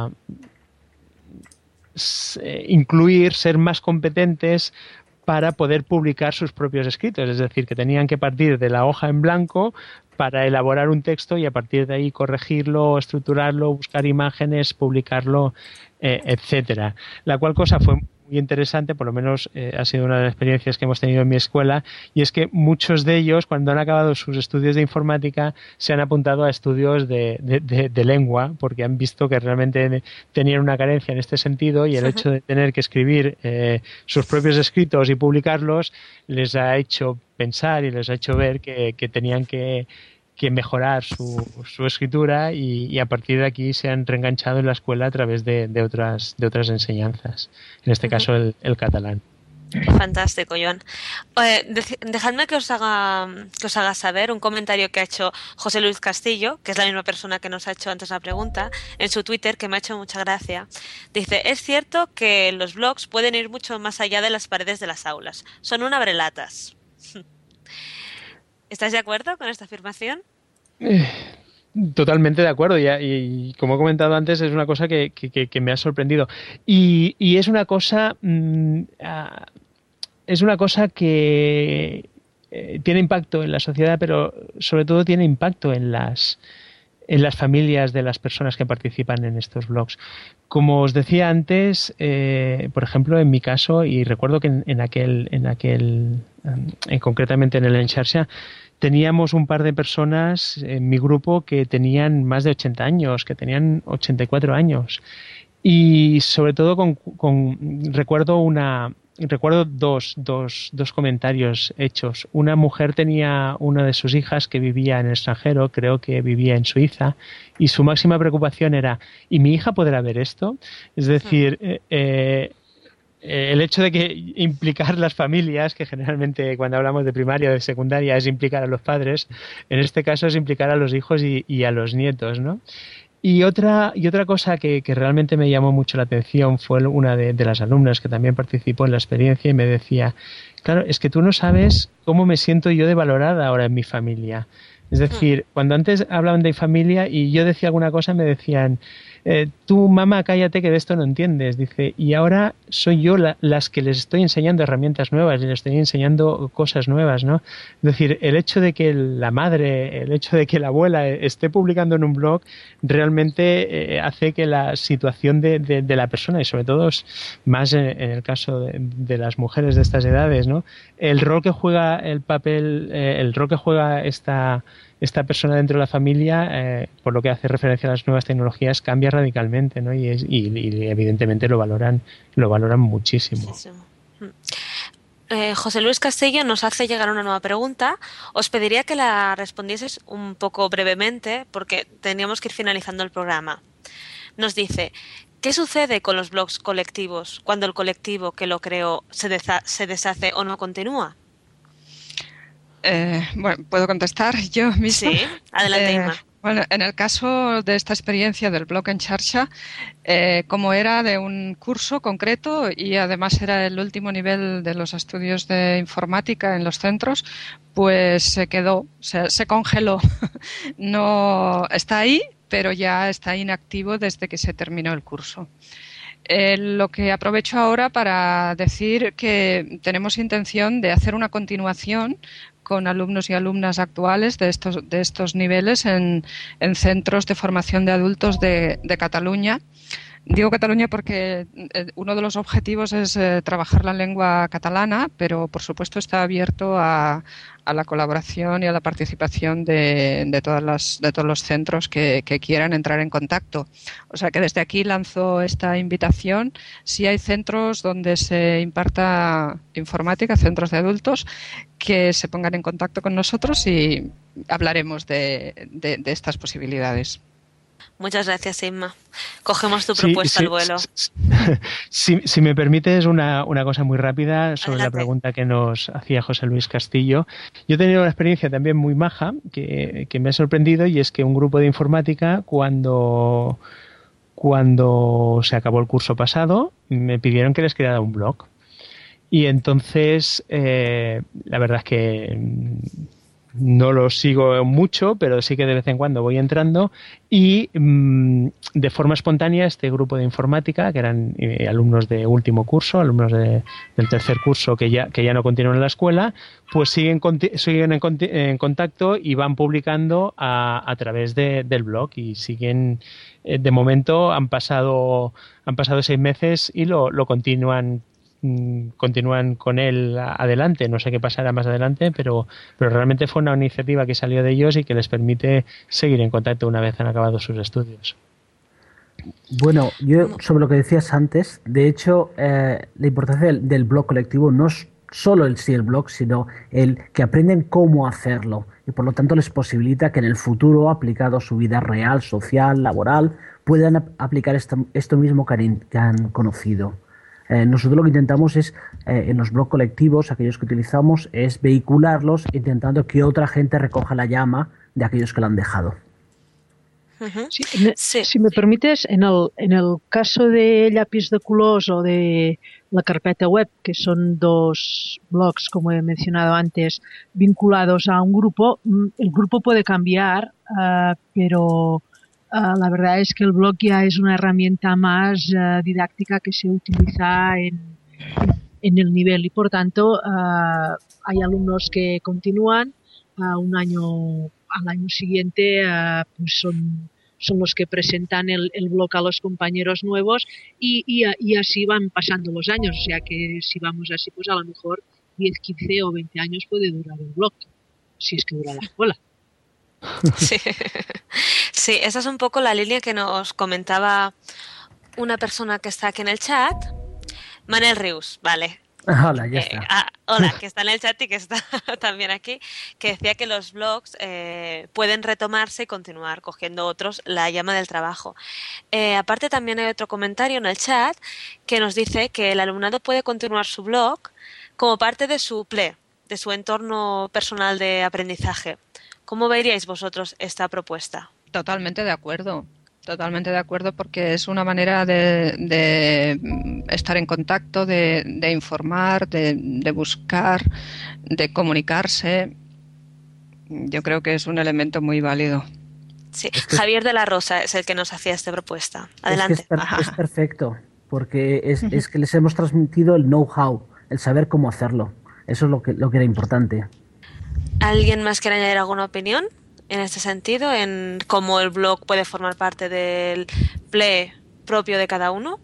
incluir, ser más competentes para poder publicar sus propios escritos, es decir, que tenían que partir de la hoja en blanco para elaborar un texto y a partir de ahí corregirlo, estructurarlo, buscar imágenes, publicarlo, etcétera. La cual cosa fue muy interesante, por lo menos ha sido una de las experiencias que hemos tenido en mi escuela, y es que muchos de ellos, cuando han acabado sus estudios de informática, se han apuntado a estudios de lengua, porque han visto que realmente tenían una carencia en este sentido, y el hecho de tener que escribir sus propios escritos y publicarlos les ha hecho pensar y les ha hecho ver que tenían que mejorar su escritura y a partir de aquí se han reenganchado en la escuela a través de otras enseñanzas, en este caso el catalán. Fantástico, Joan. Dejadme que os haga saber un comentario que ha hecho José Luis Castillo, que es la misma persona que nos ha hecho antes la pregunta, en su Twitter, que me ha hecho mucha gracia. Dice, es cierto que los blogs pueden ir mucho más allá de las paredes de las aulas. Son un abrelatas. ¿Estáis de acuerdo con esta afirmación? Totalmente de acuerdo y como he comentado antes es una cosa que me ha sorprendido y es una cosa que tiene impacto en la sociedad, pero sobre todo tiene impacto en las familias de las personas que participan en estos blogs. Como os decía antes, por ejemplo, en mi caso, y recuerdo que concretamente en el Enxarxa, teníamos un par de personas en mi grupo que tenían más de 80 años, que tenían 84 años. Y sobre todo recuerdo dos comentarios hechos. Una mujer tenía una de sus hijas que vivía en el extranjero, creo que vivía en Suiza, y su máxima preocupación era, ¿y mi hija podrá ver esto? Es decir, el hecho de que implicar las familias, que generalmente cuando hablamos de primaria o de secundaria es implicar a los padres, en este caso es implicar a los hijos y a los nietos, ¿no? Y otra cosa que realmente me llamó mucho la atención fue una de las alumnas que también participó en la experiencia y me decía, claro, es que tú no sabes cómo me siento yo de valorada ahora en mi familia. Es decir, cuando antes hablaban de familia y yo decía alguna cosa me decían, tú mamá cállate que de esto no entiendes, dice, y ahora soy yo las que les estoy enseñando herramientas nuevas y les estoy enseñando cosas nuevas, ¿no? Es decir, el hecho de que la madre, el hecho de que la abuela esté publicando en un blog realmente hace que la situación de la persona, y sobre todo más en el caso de las mujeres de estas edades, ¿no? El rol que juega esta persona dentro de la familia, por lo que hace referencia a las nuevas tecnologías, cambia radicalmente, ¿no? Y evidentemente lo valoran muchísimo. José Luis Castillo nos hace llegar una nueva pregunta. Os pediría que la respondieseis un poco brevemente porque teníamos que ir finalizando el programa. Nos dice, ¿qué sucede con los blogs colectivos cuando el colectivo que lo creó se deshace o no continúa? Bueno, ¿puedo contestar yo misma? Sí, adelante, Inma. Bueno, en el caso de esta experiencia del blog Enxarxa, como era de un curso concreto y además era el último nivel de los estudios de informática en los centros, pues se quedó, se congeló. No está ahí, pero ya está inactivo desde que se terminó el curso. Lo que aprovecho ahora para decir que tenemos intención de hacer una continuación con alumnos y alumnas actuales de estos niveles en centros de formación de adultos de Cataluña. Digo Cataluña porque uno de los objetivos es trabajar la lengua catalana, pero por supuesto está abierto a la colaboración y a la participación de todos los centros que quieran entrar en contacto. O sea que desde aquí lanzo esta invitación. Si hay centros donde se imparta informática, centros de adultos, que se pongan en contacto con nosotros y hablaremos de estas posibilidades. Muchas gracias, Inma. Cogemos tu propuesta al vuelo. Si me permites una cosa muy rápida sobre Adelante. la pregunta que nos hacía José Luis Castillo. Yo he tenido una experiencia también muy maja que me ha sorprendido, y es que un grupo de informática, cuando se acabó el curso pasado, me pidieron que les creara un blog. Y entonces, la verdad es que no lo sigo mucho, pero sí que de vez en cuando voy entrando, y de forma espontánea este grupo de informática, que eran alumnos de último curso, alumnos del tercer curso que ya no continúan en la escuela, pues siguen en contacto y van publicando a través del blog, y siguen, de momento han pasado 6 meses y lo continúan con él adelante. No sé qué pasará más adelante, pero realmente fue una iniciativa que salió de ellos y que les permite seguir en contacto una vez han acabado sus estudios. Bueno, yo sobre lo que decías antes, de hecho, la importancia del blog colectivo no es solo el blog, sino el que aprenden cómo hacerlo, y por lo tanto les posibilita que en el futuro, aplicado a su vida real, social, laboral, puedan aplicar esto mismo que han conocido. Nosotros lo que intentamos es, en los blogs colectivos, aquellos que utilizamos, es vehicularlos intentando que otra gente recoja la llama de aquellos que la han dejado. Sí, si me permites, en el caso de Llapis de Colors o de la carpeta web, que son 2 blogs, como he mencionado antes, vinculados a un grupo, el grupo puede cambiar, pero la verdad es que el blog ya es una herramienta más didáctica que se utiliza en el nivel, y por tanto hay alumnos que continúan al año siguiente, pues son los que presentan el blog a los compañeros nuevos, y así van pasando los años. O sea que si vamos así, pues a lo mejor 10, 15 o 20 años puede durar el blog, si es que dura la escuela. Sí, esa es un poco la línea que nos comentaba una persona que está aquí en el chat, Manel Rius, vale. Hola, ya está. Hola, que está en el chat y que está también aquí, que decía que los blogs pueden retomarse y continuar cogiendo otros la llama del trabajo. Aparte, también hay otro comentario en el chat que nos dice que el alumnado puede continuar su blog como parte de su PLE, de su entorno personal de aprendizaje. ¿Cómo veríais vosotros esta propuesta? Totalmente de acuerdo, porque es una manera de estar en contacto, de informar, de buscar, de comunicarse. Yo creo que es un elemento muy válido. Sí, Javier de la Rosa es el que nos hacía esta propuesta. Adelante. Es perfecto, porque es que les hemos transmitido el know-how, el saber cómo hacerlo. Eso es lo que era importante. ¿Alguien más quiere añadir alguna opinión en este sentido, en cómo el blog puede formar parte del PLE propio de cada uno?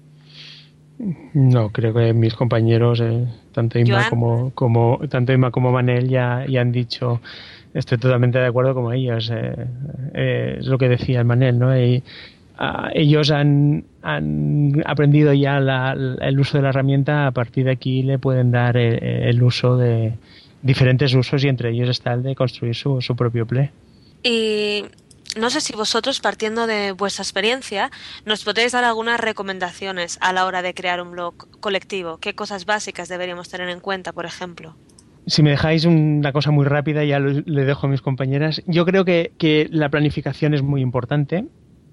No, creo que mis compañeros, tanto Inma como Manel, ya han dicho, estoy totalmente de acuerdo con ellos. Es lo que decía el Manel, ¿no? Ellos han aprendido ya el uso de la herramienta. A partir de aquí le pueden dar el uso de diferentes usos, y entre ellos está el de construir su propio PLE. Y no sé si vosotros, partiendo de vuestra experiencia, nos podéis dar algunas recomendaciones a la hora de crear un blog colectivo. ¿Qué cosas básicas deberíamos tener en cuenta, por ejemplo? Si me dejáis una cosa muy rápida, ya le dejo a mis compañeras. Yo creo que la planificación es muy importante.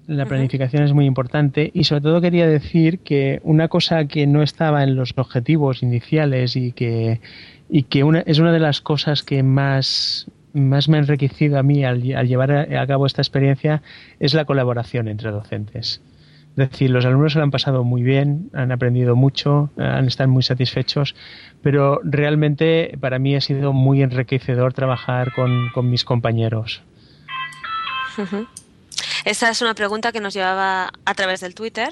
Y sobre todo quería decir que una cosa que no estaba en los objetivos iniciales y que es una de las cosas que más me ha enriquecido a mí al llevar a cabo esta experiencia es la colaboración entre docentes. Es decir, los alumnos se lo han pasado muy bien, han aprendido mucho, han estado muy satisfechos, pero realmente para mí ha sido muy enriquecedor trabajar con mis compañeros. Esta es una pregunta que nos llevaba a través del Twitter.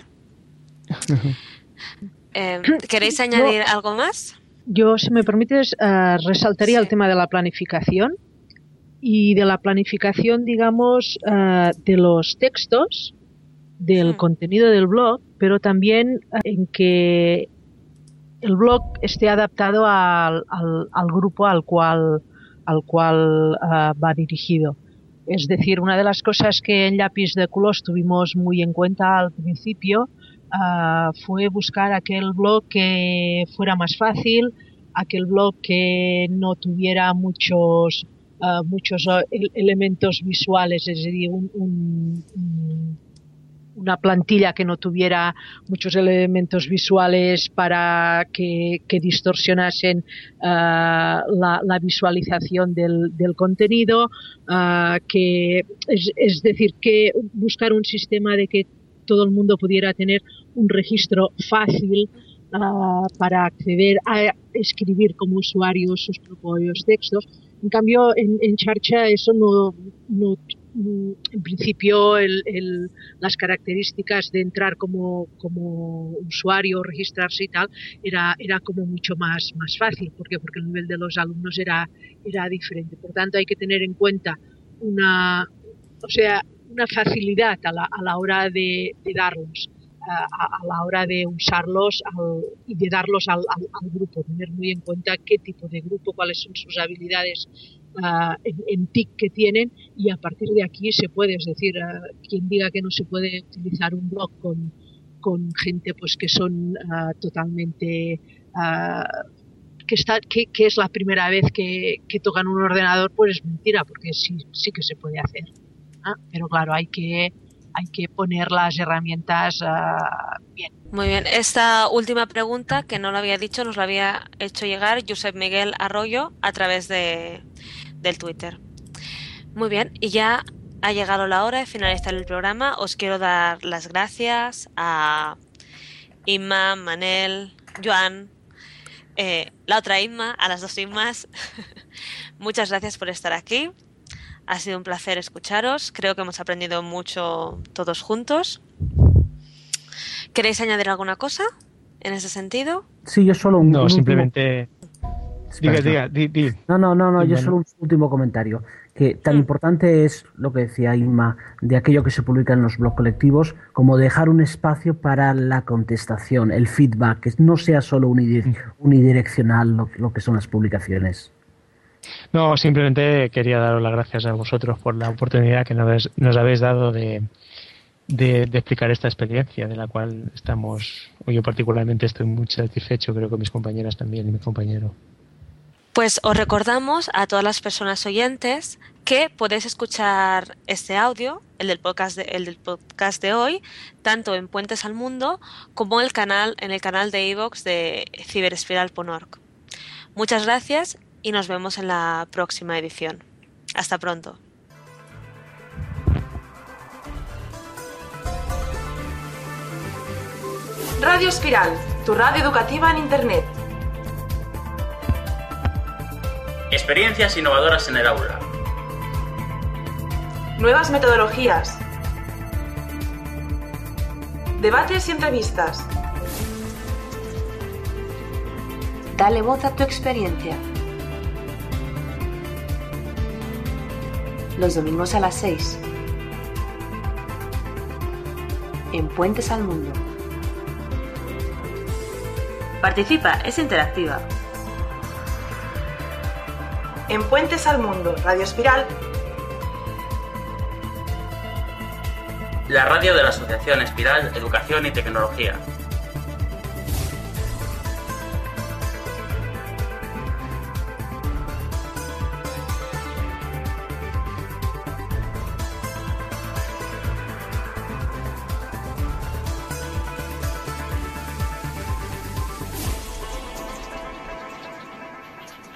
¿Queréis añadir algo más? Yo, si me permites, resaltaría el tema de la planificación, y de la planificación, digamos, de los textos, del contenido del blog, pero también en que el blog esté adaptado al grupo al cual va dirigido. Es decir, una de las cosas que en Llapis de Colors tuvimos muy en cuenta al principio fue buscar aquel blog que fuera más fácil, aquel blog que no tuviera muchos elementos visuales, es decir, una plantilla que no tuviera muchos elementos visuales para que distorsionasen la visualización del contenido, es decir, que buscar un sistema de que todo el mundo pudiera tener un registro fácil para acceder a escribir como usuario sus propios textos. En cambio, en Xarxa eso no en principio las características de entrar como usuario, registrarse y tal, era como mucho más fácil. ¿Por qué? Porque el nivel de los alumnos era diferente. Por tanto, hay que tener en cuenta una facilidad a la hora de darlos, a la hora de usarlos y de darlos al grupo, tener muy en cuenta qué tipo de grupo, cuáles son sus habilidades en TIC que tienen, y a partir de aquí se puede, es decir, quien diga que no se puede utilizar un blog con gente pues que son totalmente que es la primera vez que tocan un ordenador, pues es mentira, porque sí que se puede hacer. Pero claro, hay que poner las herramientas bien. Muy bien. Esta última pregunta, que no lo había dicho, nos la había hecho llegar Josep Miguel Arroyo a través del Twitter. Muy bien, y ya ha llegado la hora de finalizar el programa. Os quiero dar las gracias a Inma, Manel, Joan, la otra Inma, a las dos Inmas. Muchas gracias por estar aquí. Ha sido un placer escucharos. Creo que hemos aprendido mucho todos juntos. ¿Queréis añadir alguna cosa en ese sentido? Sí, yo solo simplemente... Diga. No, yo solo un último comentario. Que tan importante es lo que decía Inma de aquello que se publica en los blogs colectivos, como dejar un espacio para la contestación, el feedback, que no sea solo unidireccional lo que son las publicaciones. No, simplemente quería daros las gracias a vosotros por la oportunidad que nos habéis dado de explicar esta experiencia, de la cual yo particularmente estoy muy satisfecho, creo que mis compañeras también y mi compañero. Pues os recordamos a todas las personas oyentes que podéis escuchar este audio, el del podcast de hoy, tanto en Puentes al Mundo como en el canal de iVoox de ciberespiral.org. Muchas gracias y nos vemos en la próxima edición. Hasta pronto. Radio Espiral, tu radio educativa en Internet. Experiencias innovadoras en el aula. Nuevas metodologías. Debates y entrevistas. Dale voz a tu experiencia. Los domingos a las 6. En Puentes al Mundo. Participa, es interactiva. En Puentes al Mundo, Radio Espiral. La radio de la Asociación Espiral, Educación y Tecnología.